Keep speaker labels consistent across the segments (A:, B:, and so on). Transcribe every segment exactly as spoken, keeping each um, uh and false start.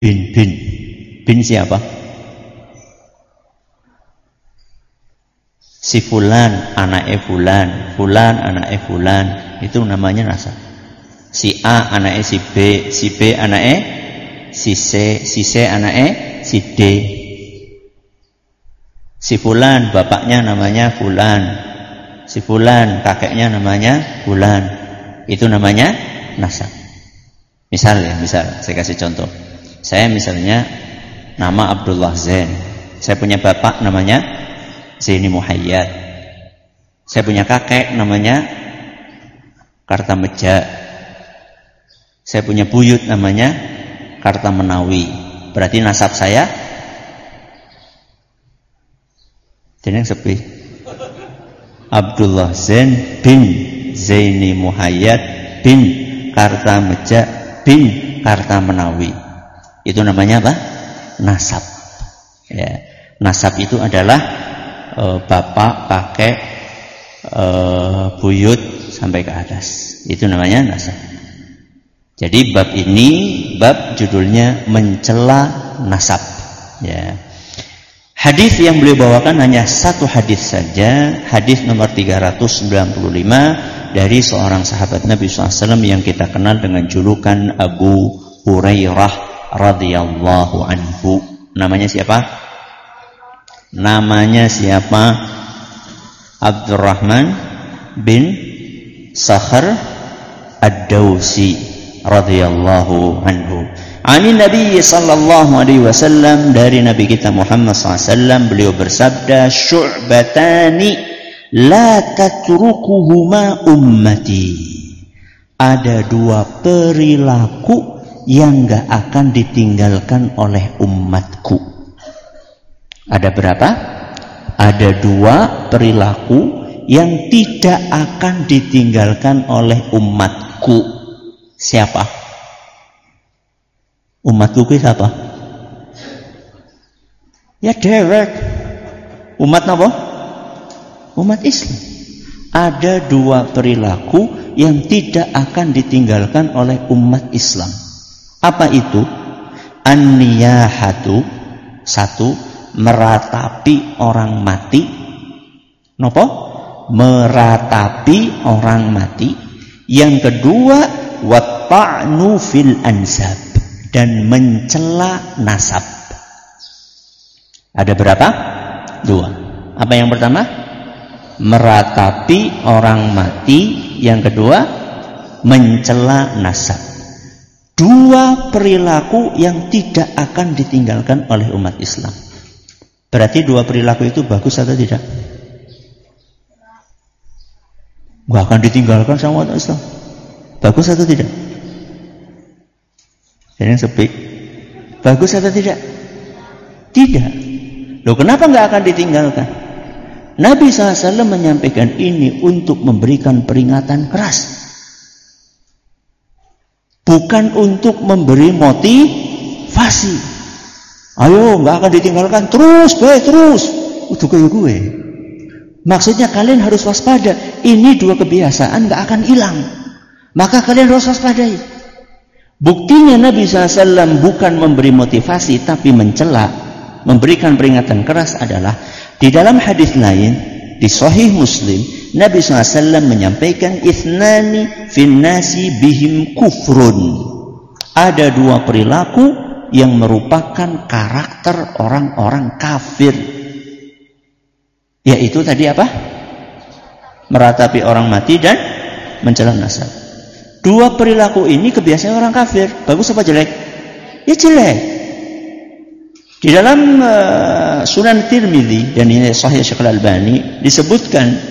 A: bin bin bin siapa? Si fulan anake fulan, fulan anake fulan, itu namanya nasab. Si A anake si B, si B anake si C, si C anake si D. Si fulan bapaknya namanya fulan, si fulan kakeknya namanya fulan, itu namanya nasab. Misal ya, misal saya kasih contoh. Saya misalnya nama Abdullah Zain. Saya punya bapak namanya Zaini Muhayyad. Saya punya kakek namanya Kartameja. Saya punya buyut namanya Kartamenawi. Berarti nasab saya jeneng sepi. Abdullah Zain bin Zaini Muhayyad bin Kartameja bin Kartamenawi. Itu namanya apa? Nasab. Ya. Nasab itu adalah e, bapak, kakek, e, buyut sampai ke atas. Itu namanya nasab. Jadi bab ini bab judulnya mencela nasab. Ya. Hadis yang beliau bawakan hanya satu hadis saja, hadis nomor tiga ratus sembilan puluh lima dari seorang sahabat Nabi shallallahu alaihi wasallam yang kita kenal dengan julukan Abu Hurairah radhiyallahu anhu. Namanya siapa? Namanya siapa? Abdurrahman bin Sakhar Ad-Dawsi radhiyallahu anhu. Ani Nabi sallallahu alaihi wasallam, dari Nabi kita Muhammad sallallahu alaihi wasallam, beliau bersabda, syu'batani la tatrukuhuma ummati. Ada dua perilaku yang gak akan ditinggalkan oleh umatku. Ada berapa? Ada dua perilaku yang tidak akan ditinggalkan oleh umatku. Siapa? Umatku itu siapa? Ya dewek. Umat apa? Umat Islam. Ada dua perilaku yang tidak akan ditinggalkan oleh umat Islam. Apa itu? An-niyahatu, satu, meratapi orang mati. Nopo? Meratapi orang mati. Yang kedua, watta'nu fil ansab, dan mencela nasab. Ada berapa? Dua. Apa yang pertama? Meratapi orang mati. Yang kedua, mencela nasab. Dua perilaku yang tidak akan ditinggalkan oleh umat Islam. Berarti dua perilaku itu bagus atau tidak? Gak akan ditinggalkan sama umat Islam. Bagus atau tidak? Jadi sepi. Bagus atau tidak? Tidak. Loh, kenapa gak akan ditinggalkan? Nabi shallallahu alaihi wasallam menyampaikan ini untuk memberikan peringatan keras. Bukan untuk memberi motivasi. Ayo, nggak akan ditinggalkan, terus, gue terus. Udah kayak gue. Maksudnya kalian harus waspada. Ini dua kebiasaan nggak akan hilang. Maka kalian harus waspadai. Buktinya Nabi shallallahu alaihi wasallam bukan memberi motivasi, tapi mencela, memberikan peringatan keras adalah di dalam hadis lain di Sahih Muslim. Nabi shallallahu alaihi wasallam menyampaikan ithnani fin nasi bihim kufrun. Ada dua perilaku yang merupakan karakter orang-orang kafir. Yaitu tadi apa? Meratapi orang mati dan mencela nasab. Dua perilaku ini kebiasaan orang kafir. Bagus apa jelek? Ya jelek. Di dalam uh, Sunan Tirmidzi dan ini Sahih Syekh Al-Albani disebutkan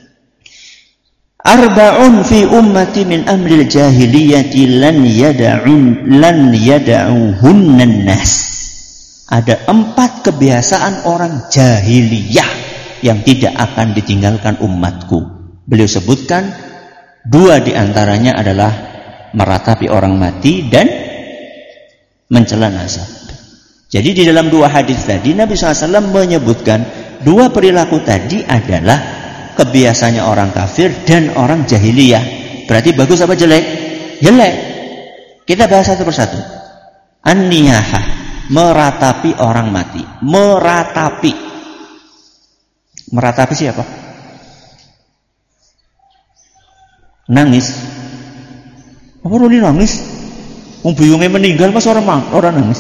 A: arba'un fi ummati min amril jahiliyati lan yada'un lan yada'uhunnan nas. Ada empat kebiasaan orang jahiliyah yang tidak akan ditinggalkan umatku. Beliau sebutkan dua diantaranya adalah meratapi orang mati dan mencela nasab. Jadi di dalam dua hadis tadi Nabi shallallahu alaihi wasallam menyebutkan dua perilaku tadi adalah kebiasaannya orang kafir dan orang jahiliyah. Berarti bagus apa jelek? Jelek. Kita bahas satu persatu. An-niyahah, meratapi orang mati. Meratapi. Meratapi siapa? Nangis. Apa orang nangis? Wong buyungnya meninggal mas orang orang nangis.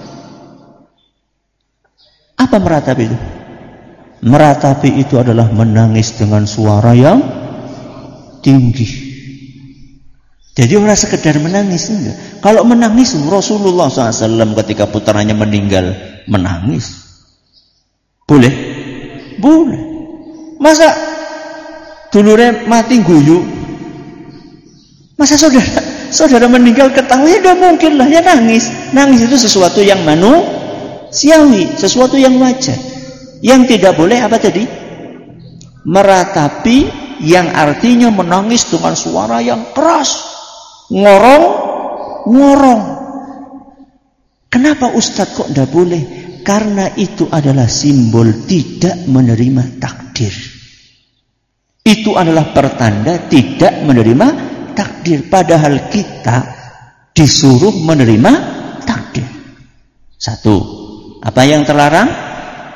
A: Apa meratapi itu? Meratapi itu adalah menangis dengan suara yang tinggi. Jadi orang sekedar menangis enggak. Kalau menangis Rasulullah shallallahu alaihi wasallam ketika putranya meninggal menangis. Boleh? Boleh. Masa dulurnya mati guyu? Masa saudara saudara meninggal ketawa? Ya enggak mungkin lah, ya nangis. Nangis itu sesuatu yang manusiawi, sesuatu yang wajar. Yang tidak boleh apa tadi? Meratapi, yang artinya menangis dengan suara yang keras, ngorong, ngorong. Kenapa Ustadz kok tidak boleh? Karena itu adalah simbol tidak menerima takdir. Itu adalah pertanda tidak menerima takdir. Padahal kita disuruh menerima takdir. Satu, apa yang terlarang?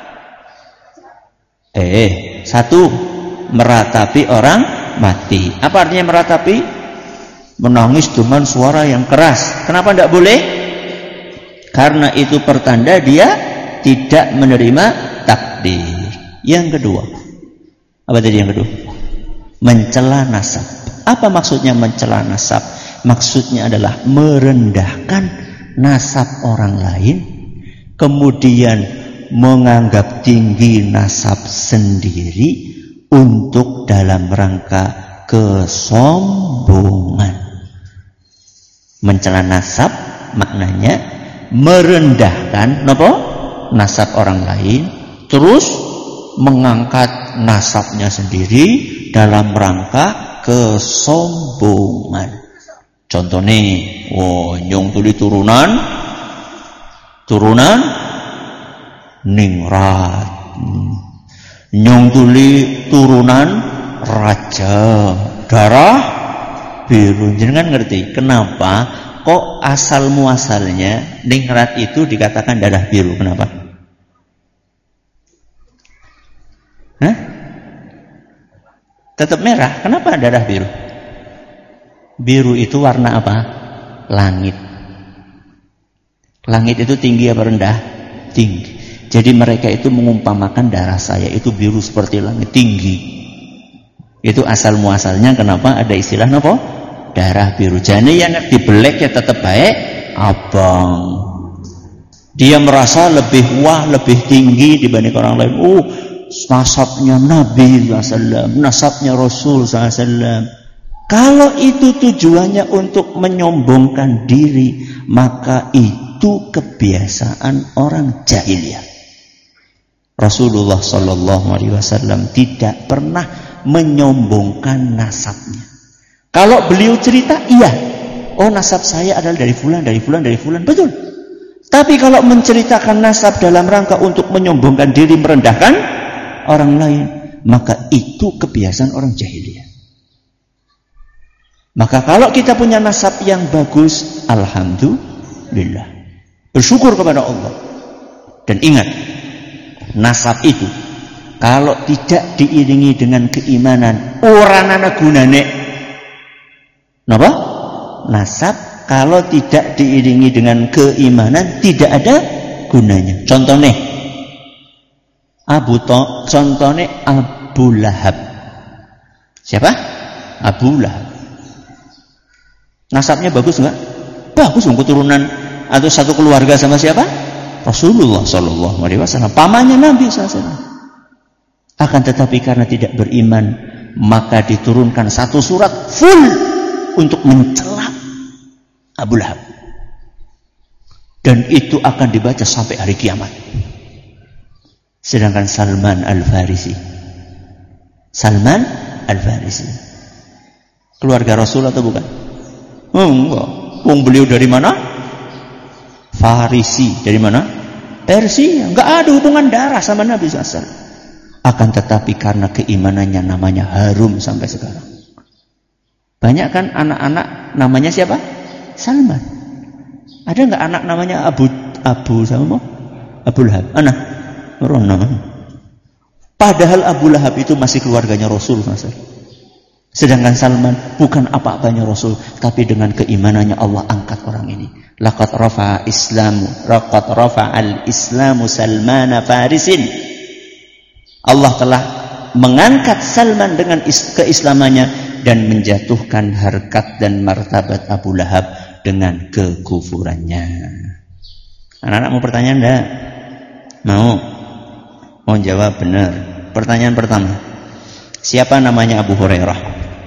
A: Eh, satu, meratapi orang mati. Apa artinya meratapi? Menangis dengan suara yang keras. Kenapa tidak boleh? Karena itu pertanda dia tidak menerima takdir. Yang kedua, apa tadi yang kedua? Mencela nasab. Apa maksudnya mencela nasab? Maksudnya adalah merendahkan nasab orang lain, kemudian menganggap tinggi nasab sendiri untuk dalam rangka kesombongan. Mencela nasab maknanya merendahkan nopo nasab orang lain, terus mengangkat nasabnya sendiri dalam rangka kesombongan. Contohnya, oh, nyong tuli turunan turunan ningrat, nyong tuli turunan raja, darah biru. Jangan ngerti kenapa kok asal muasalnya ningrat itu dikatakan darah biru? Kenapa? Hah? Tetap merah. Kenapa darah biru? Biru itu warna apa? Langit. Langit itu tinggi apa rendah? Tinggi. Jadi mereka itu mengumpamakan darah saya itu biru seperti langit, tinggi. Itu asal muasalnya kenapa ada istilah apa? Darah biru. Jadi yang dibelek ya tetap baik abang. Dia merasa lebih wah, lebih tinggi dibanding orang lain. Oh, nasabnya Nabi sallallahu alaihi wasallam, nasabnya Rasul sallallahu alaihi wasallam. Kalau itu tujuannya untuk menyombongkan diri, maka itu kebiasaan orang jahiliyah. Rasulullah sallallahu alaihi wasallam tidak pernah menyombongkan nasabnya. Kalau beliau cerita, iya, oh nasab saya adalah dari fulan, dari fulan, dari fulan, betul. Tapi kalau menceritakan nasab dalam rangka untuk menyombongkan diri, merendahkan orang lain, maka itu kebiasaan orang jahiliyah. Maka kalau kita punya nasab yang bagus, alhamdulillah, bersyukur kepada Allah. Dan ingat, nasab itu kalau tidak diiringi dengan keimanan, orang ana gunane. Napa? Nasab kalau tidak diiringi dengan keimanan tidak ada gunanya. Contohnya Abu To, contohnya Abu Lahab. Siapa? Abu Lahab. Nasabnya bagus enggak? Bagus, keturunan atau satu keluarga sama siapa? Rasulullah sallallahu alaihi wasallam, pamannya Nabi sallallahu alaihi wasallam. Akan tetapi karena tidak beriman, maka diturunkan satu surat full untuk mencela Abu Lahab. Dan itu akan dibaca sampai hari kiamat. Sedangkan Salman Al-Farisi, Salman Al-Farisi, keluarga Rasul atau bukan? Oh, enggak. Wong beliau dari mana? Farisi. Dari mana? Persia. Enggak ada hubungan darah sama Nabi sallallahu alaihi wasallam. Akan tetapi karena keimanannya namanya harum sampai sekarang. Banyak kan anak-anak namanya siapa? Salman. Ada nggak anak namanya Abu Abu sama Abu Lahab? Anak Rono. Padahal Abu Lahab itu masih keluarganya Rasul, Mas. Sedangkan Salman bukan apa-apanya Rasul, tapi dengan keimanannya Allah angkat orang ini. Laqad rafa'a Islamu, laqad rafa'al Islamu Salmana Farisin. Allah telah mengangkat Salman dengan keislamannya dan menjatuhkan harkat dan martabat Abu Lahab dengan kekufurannya. Anak-anak mau pertanyaan enggak? Mau? Mau jawab benar. Pertanyaan pertama. Siapa namanya Abu Hurairah?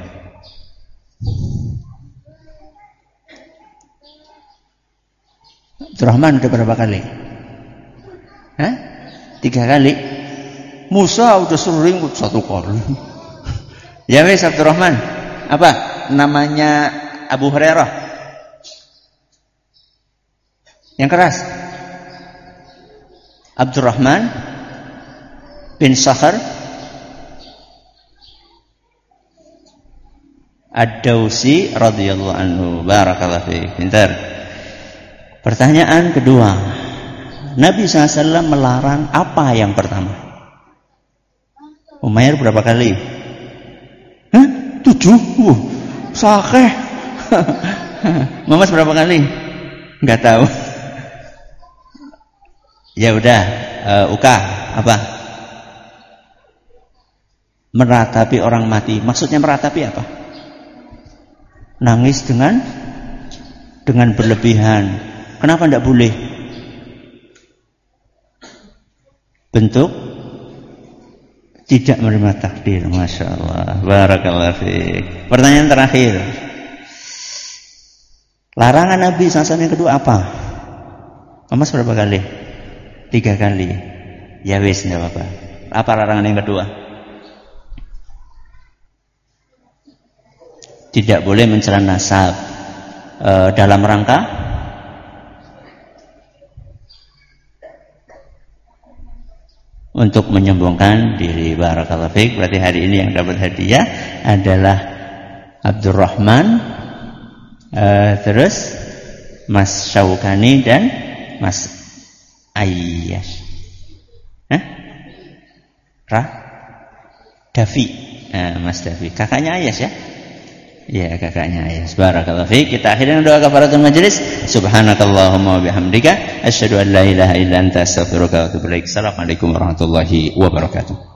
A: Abdurrahman udah berapa kali? Hah? Tiga kali? Musa udah sering satu kali. Ya wes Abdurrahman. Apa namanya Abu Hurairah? Yang keras. Abdurrahman bin Sakhar Ad-Dausi radhiyallahu anhu. Barakallahu fiik. Pintar. Pertanyaan kedua. Nabi shallallahu alaihi wasallam melarang apa yang pertama? Umair berapa kali? Hah? Tujuh? Uh, sakeh. Mamas berapa kali? Enggak tahu. Ya udah, uh, Uka apa? Meratapi orang mati. Maksudnya meratapi apa? Nangis dengan dengan berlebihan. Kenapa tidak boleh? Bentuk tidak menerima takdir. Masya Allah. Barakallahu fiik. Pertanyaan terakhir. Larangan Nabi shallallahu alaihi wasallam yang kedua apa? Mamas berapa kali? Tiga kali. Ya wis, tidak apa-apa. Apa larangan yang kedua? Tidak boleh mencela nasab e, dalam rangka untuk menyombongkan diri. Barakallahu fiik. Berarti hari ini yang dapat hadiah adalah Abdurrahman, e, terus Mas Syaukani dan Mas Ayyash. Hah? Ra? Davi. Nah, Mas Davi. Kakaknya Ayyash ya? Ya, kakaknya Ayyash. Barakallahu fiik. Kita akhirnya doa kafaratul majelis. Subhanakallahumma wa bihamdika asyhadu an la ilaha illa anta astaghfiruka wa atubu ilaik. Assalamualaikum warahmatullahi wabarakatuh.